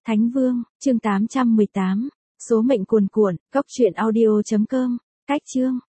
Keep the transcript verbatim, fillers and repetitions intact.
Thánh Vương, chương tám trăm mười tám. Số mệnh cuồn cuộn, cốc truyện audio chấm com. Cách chương.